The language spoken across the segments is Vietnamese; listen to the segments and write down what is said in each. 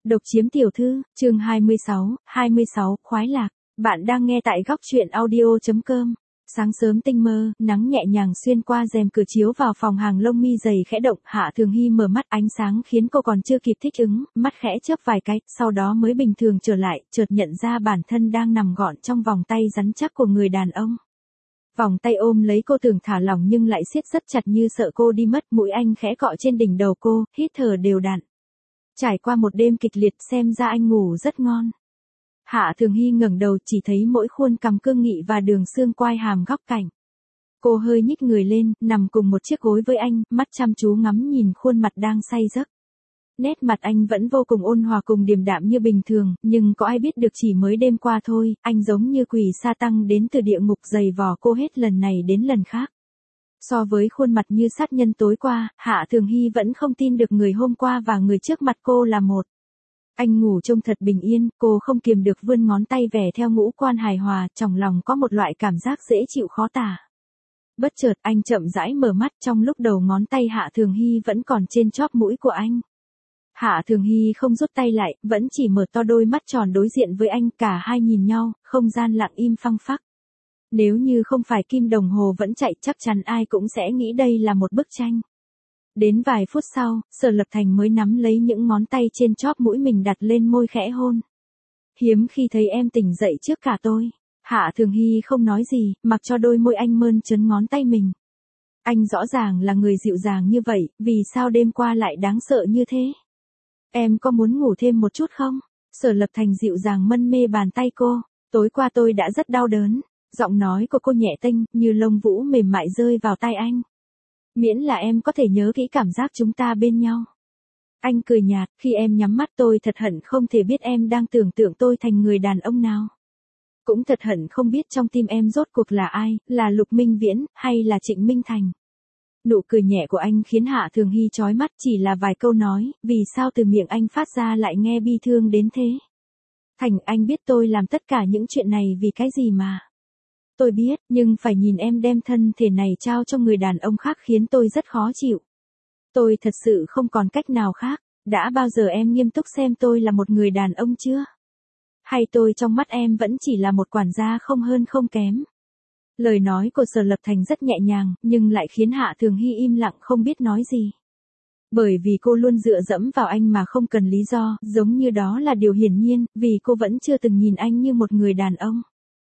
Độc chiếm tiểu thư, chương 26, khoái lạc. Bạn đang nghe tại góc truyện audio.com. Sáng sớm tinh mơ, nắng nhẹ nhàng xuyên qua rèm cửa chiếu vào phòng, hàng lông mi dày khẽ động, Hạ Thường Hy mở mắt, ánh sáng khiến cô còn chưa kịp thích ứng, mắt khẽ chớp vài cái, sau đó mới bình thường trở lại, chợt nhận ra bản thân đang nằm gọn trong vòng tay rắn chắc của người đàn ông. Vòng tay ôm lấy cô, tưởng thả lỏng nhưng lại siết rất chặt như sợ cô đi mất, mũi anh khẽ cọ trên đỉnh đầu cô, hít thở đều đặn. Trải qua một đêm kịch liệt, xem ra anh ngủ rất ngon. Hạ Thường Hy ngẩng đầu, chỉ thấy mỗi khuôn cằm cương nghị và đường xương quai hàm góc cạnh. Cô hơi nhích người lên, nằm cùng một chiếc gối với anh, mắt chăm chú ngắm nhìn khuôn mặt đang say giấc. Nét mặt anh vẫn vô cùng ôn hòa cùng điềm đạm như bình thường, nhưng có ai biết được chỉ mới đêm qua thôi, anh giống như quỷ sa tăng đến từ địa ngục giày vò cô hết lần này đến lần khác. So với khuôn mặt như sát nhân tối qua, Hạ Thường Hy vẫn không tin được người hôm qua và người trước mặt cô là một. Anh ngủ trông thật bình yên, cô không kiềm được vươn ngón tay vè theo ngũ quan hài hòa, trong lòng có một loại cảm giác dễ chịu khó tả. Bất chợt anh chậm rãi mở mắt, trong lúc đầu ngón tay Hạ Thường Hy vẫn còn trên chóp mũi của anh. Hạ Thường Hy không rút tay lại, vẫn chỉ mở to đôi mắt tròn đối diện với anh, cả hai nhìn nhau, không gian lặng im phăng phắc. Nếu như không phải kim đồng hồ vẫn chạy, chắc chắn ai cũng sẽ nghĩ đây là một bức tranh. Đến vài phút sau, Sở Lập Thành mới nắm lấy những ngón tay trên chóp mũi mình đặt lên môi khẽ hôn. Hiếm khi thấy em tỉnh dậy trước cả tôi. Hạ Thường Hy không nói gì, mặc cho đôi môi anh mơn trớn ngón tay mình. Anh rõ ràng là người dịu dàng như vậy, vì sao đêm qua lại đáng sợ như thế? Em có muốn ngủ thêm một chút không? Sở Lập Thành dịu dàng mân mê bàn tay cô. Tối qua tôi đã rất đau đớn. Giọng nói của cô nhẹ tênh, như lông vũ mềm mại rơi vào tai anh. Miễn là em có thể nhớ kỹ cảm giác chúng ta bên nhau. Anh cười nhạt, khi em nhắm mắt tôi thật hận không thể biết em đang tưởng tượng tôi thành người đàn ông nào. Cũng thật hận không biết trong tim em rốt cuộc là ai, là Lục Minh Viễn, hay là Trịnh Minh Thành. Nụ cười nhẹ của anh khiến Hạ Thường Hy chói mắt, chỉ là vài câu nói, vì sao từ miệng anh phát ra lại nghe bi thương đến thế. Thành, anh biết tôi làm tất cả những chuyện này vì cái gì mà. Tôi biết, nhưng phải nhìn em đem thân thể này trao cho người đàn ông khác khiến tôi rất khó chịu. Tôi thật sự không còn cách nào khác. Đã bao giờ em nghiêm túc xem tôi là một người đàn ông chưa? Hay tôi trong mắt em vẫn chỉ là một quản gia không hơn không kém? Lời nói của Sở Lập Thành rất nhẹ nhàng, nhưng lại khiến Hạ Thường Hy im lặng không biết nói gì. Bởi vì cô luôn dựa dẫm vào anh mà không cần lý do, giống như đó là điều hiển nhiên, vì cô vẫn chưa từng nhìn anh như một người đàn ông.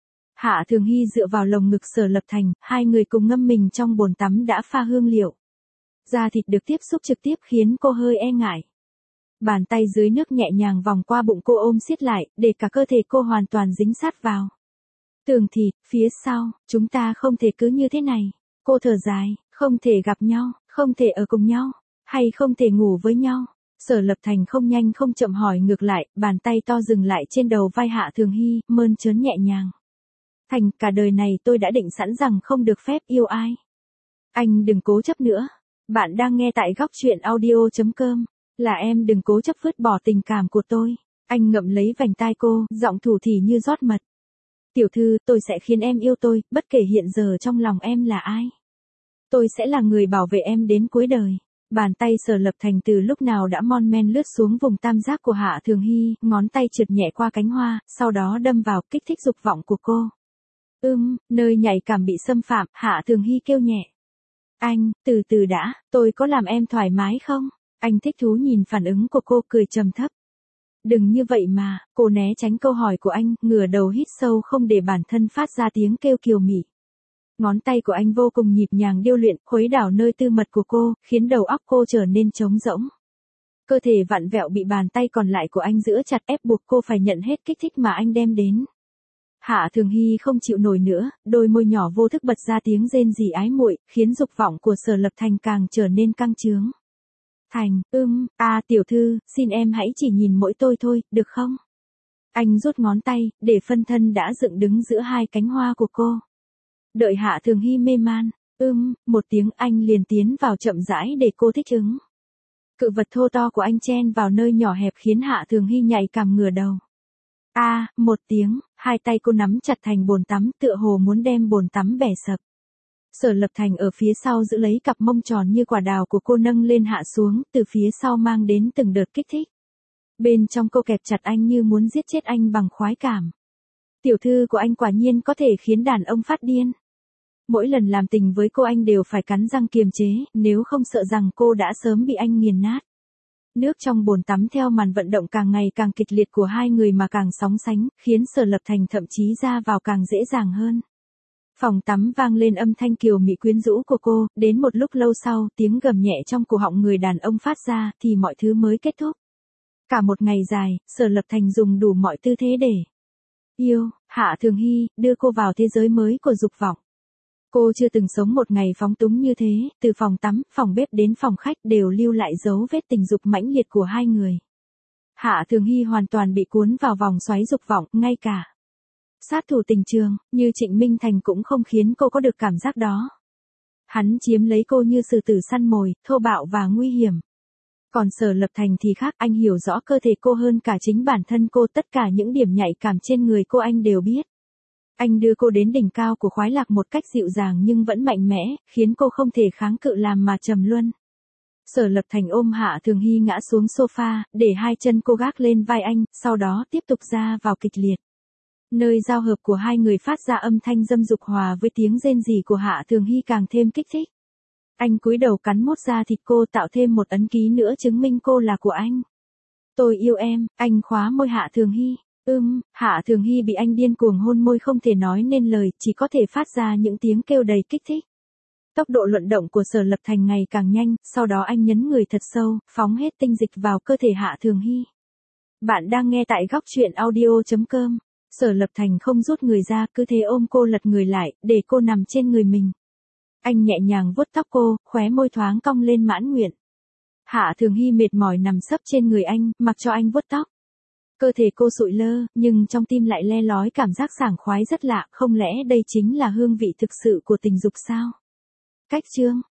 Hạ Thường Hy dựa vào lồng ngực Sở Lập Thành, hai người cùng ngâm mình trong bồn tắm đã pha hương liệu. Da thịt được tiếp xúc trực tiếp khiến cô hơi e ngại. Bàn tay dưới nước nhẹ nhàng vòng qua bụng cô ôm siết lại, để cả cơ thể cô hoàn toàn dính sát vào. Tường thịt, phía sau, chúng ta không thể cứ như thế này. Cô thở dài, không thể gặp nhau, không thể ở cùng nhau, hay không thể ngủ với nhau. Sở Lập Thành không nhanh không chậm hỏi ngược lại, bàn tay to dừng lại trên đầu vai Hạ Thường Hy, mơn trớn nhẹ nhàng. Thành, cả đời này tôi đã định sẵn rằng không được phép yêu ai. Anh đừng cố chấp nữa. Bạn đang nghe tại góc truyện audio.com. Là em đừng cố chấp vứt bỏ tình cảm của tôi. Anh ngậm lấy vành tai cô, giọng thủ thỉ như rót mật. Tiểu thư, tôi sẽ khiến em yêu tôi, bất kể hiện giờ trong lòng em là ai. Tôi sẽ là người bảo vệ em đến cuối đời. Bàn tay Sở Lập Thành từ lúc nào đã mon men lướt xuống vùng tam giác của Hạ Thường Hy, ngón tay trượt nhẹ qua cánh hoa, sau đó đâm vào, kích thích dục vọng của cô. Nơi nhạy cảm bị xâm phạm, Hạ Thường Hy kêu nhẹ. Anh, từ từ đã, tôi có làm em thoải mái không? Anh thích thú nhìn phản ứng của cô, cười trầm thấp. Đừng như vậy mà, cô né tránh câu hỏi của anh, ngửa đầu hít sâu không để bản thân phát ra tiếng kêu kiều mị. Ngón tay của anh vô cùng nhịp nhàng điêu luyện, khuấy đảo nơi tư mật của cô, khiến đầu óc cô trở nên trống rỗng. Cơ thể vặn vẹo bị bàn tay còn lại của anh giữ chặt, ép buộc cô phải nhận hết kích thích mà anh đem đến. Hạ Thường Hy không chịu nổi nữa, đôi môi nhỏ vô thức bật ra tiếng rên rỉ ái muội, khiến dục vọng của Sở Lập Thành càng trở nên căng chướng. Thành, tiểu thư, xin em hãy chỉ nhìn mỗi tôi thôi, được không? Anh rút ngón tay, để phân thân đã dựng đứng giữa hai cánh hoa của cô. Đợi Hạ Thường Hy mê man, một tiếng anh liền tiến vào chậm rãi để cô thích ứng. Cự vật thô to của anh chen vào nơi nhỏ hẹp khiến Hạ Thường Hy nhạy cảm ngửa đầu. Một tiếng, hai tay cô nắm chặt thành bồn tắm, tựa hồ muốn đem bồn tắm bẻ sập. Sở Lập Thành ở phía sau giữ lấy cặp mông tròn như quả đào của cô nâng lên hạ xuống, từ phía sau mang đến từng đợt kích thích. Bên trong cô kẹp chặt anh như muốn giết chết anh bằng khoái cảm. Tiểu thư của anh quả nhiên có thể khiến đàn ông phát điên. Mỗi lần làm tình với cô anh đều phải cắn răng kiềm chế, nếu không sợ rằng cô đã sớm bị anh nghiền nát. Nước trong bồn tắm theo màn vận động càng ngày càng kịch liệt của hai người mà càng sóng sánh, khiến Sở Lập Thành thậm chí ra vào càng dễ dàng hơn. Phòng tắm vang lên âm thanh kiều mị quyến rũ của cô, đến một lúc lâu sau, tiếng gầm nhẹ trong cổ họng người đàn ông phát ra, thì mọi thứ mới kết thúc. Cả một ngày dài, Sở Lập Thành dùng đủ mọi tư thế để yêu Hạ Thường Hy, đưa cô vào thế giới mới của dục vọng. Cô chưa từng sống một ngày phóng túng như thế, từ phòng tắm, phòng bếp đến phòng khách đều lưu lại dấu vết tình dục mãnh liệt của hai người. Hạ Thường Hy hoàn toàn bị cuốn vào vòng xoáy dục vọng, ngay cả sát thủ tình trường, như Trịnh Minh Thành cũng không khiến cô có được cảm giác đó. Hắn chiếm lấy cô như sư tử săn mồi, thô bạo và nguy hiểm. Còn Sở Lập Thành thì khác, anh hiểu rõ cơ thể cô hơn cả chính bản thân cô, tất cả những điểm nhạy cảm trên người cô anh đều biết. Anh đưa cô đến đỉnh cao của khoái lạc một cách dịu dàng nhưng vẫn mạnh mẽ, khiến cô không thể kháng cự làm mà trầm luân. Sở Lập Thành ôm Hạ Thường Hy ngã xuống sofa, để hai chân cô gác lên vai anh, sau đó tiếp tục ra vào kịch liệt. Nơi giao hợp của hai người phát ra âm thanh dâm dục hòa với tiếng rên rỉ của Hạ Thường Hy càng thêm kích thích. Anh cúi đầu cắn mốt da thịt cô, tạo thêm một ấn ký nữa chứng minh cô là của anh. Tôi yêu em, anh khóa môi Hạ Thường Hy. Hạ Thường Hy bị anh điên cuồng hôn môi không thể nói nên lời, chỉ có thể phát ra những tiếng kêu đầy kích thích. Tốc độ luận động của Sở Lập Thành ngày càng nhanh, sau đó anh nhấn người thật sâu, phóng hết tinh dịch vào cơ thể Hạ Thường Hy. Bạn đang nghe tại góc truyện audio.com. Sở Lập Thành không rút người ra, cứ thế ôm cô lật người lại, để cô nằm trên người mình. Anh nhẹ nhàng vuốt tóc cô, khóe môi thoáng cong lên mãn nguyện. Hạ Thường Hy mệt mỏi nằm sấp trên người anh, mặc cho anh vuốt tóc. Cơ thể cô sụi lơ, nhưng trong tim lại le lói cảm giác sảng khoái rất lạ, không lẽ đây chính là hương vị thực sự của tình dục sao? Cách chương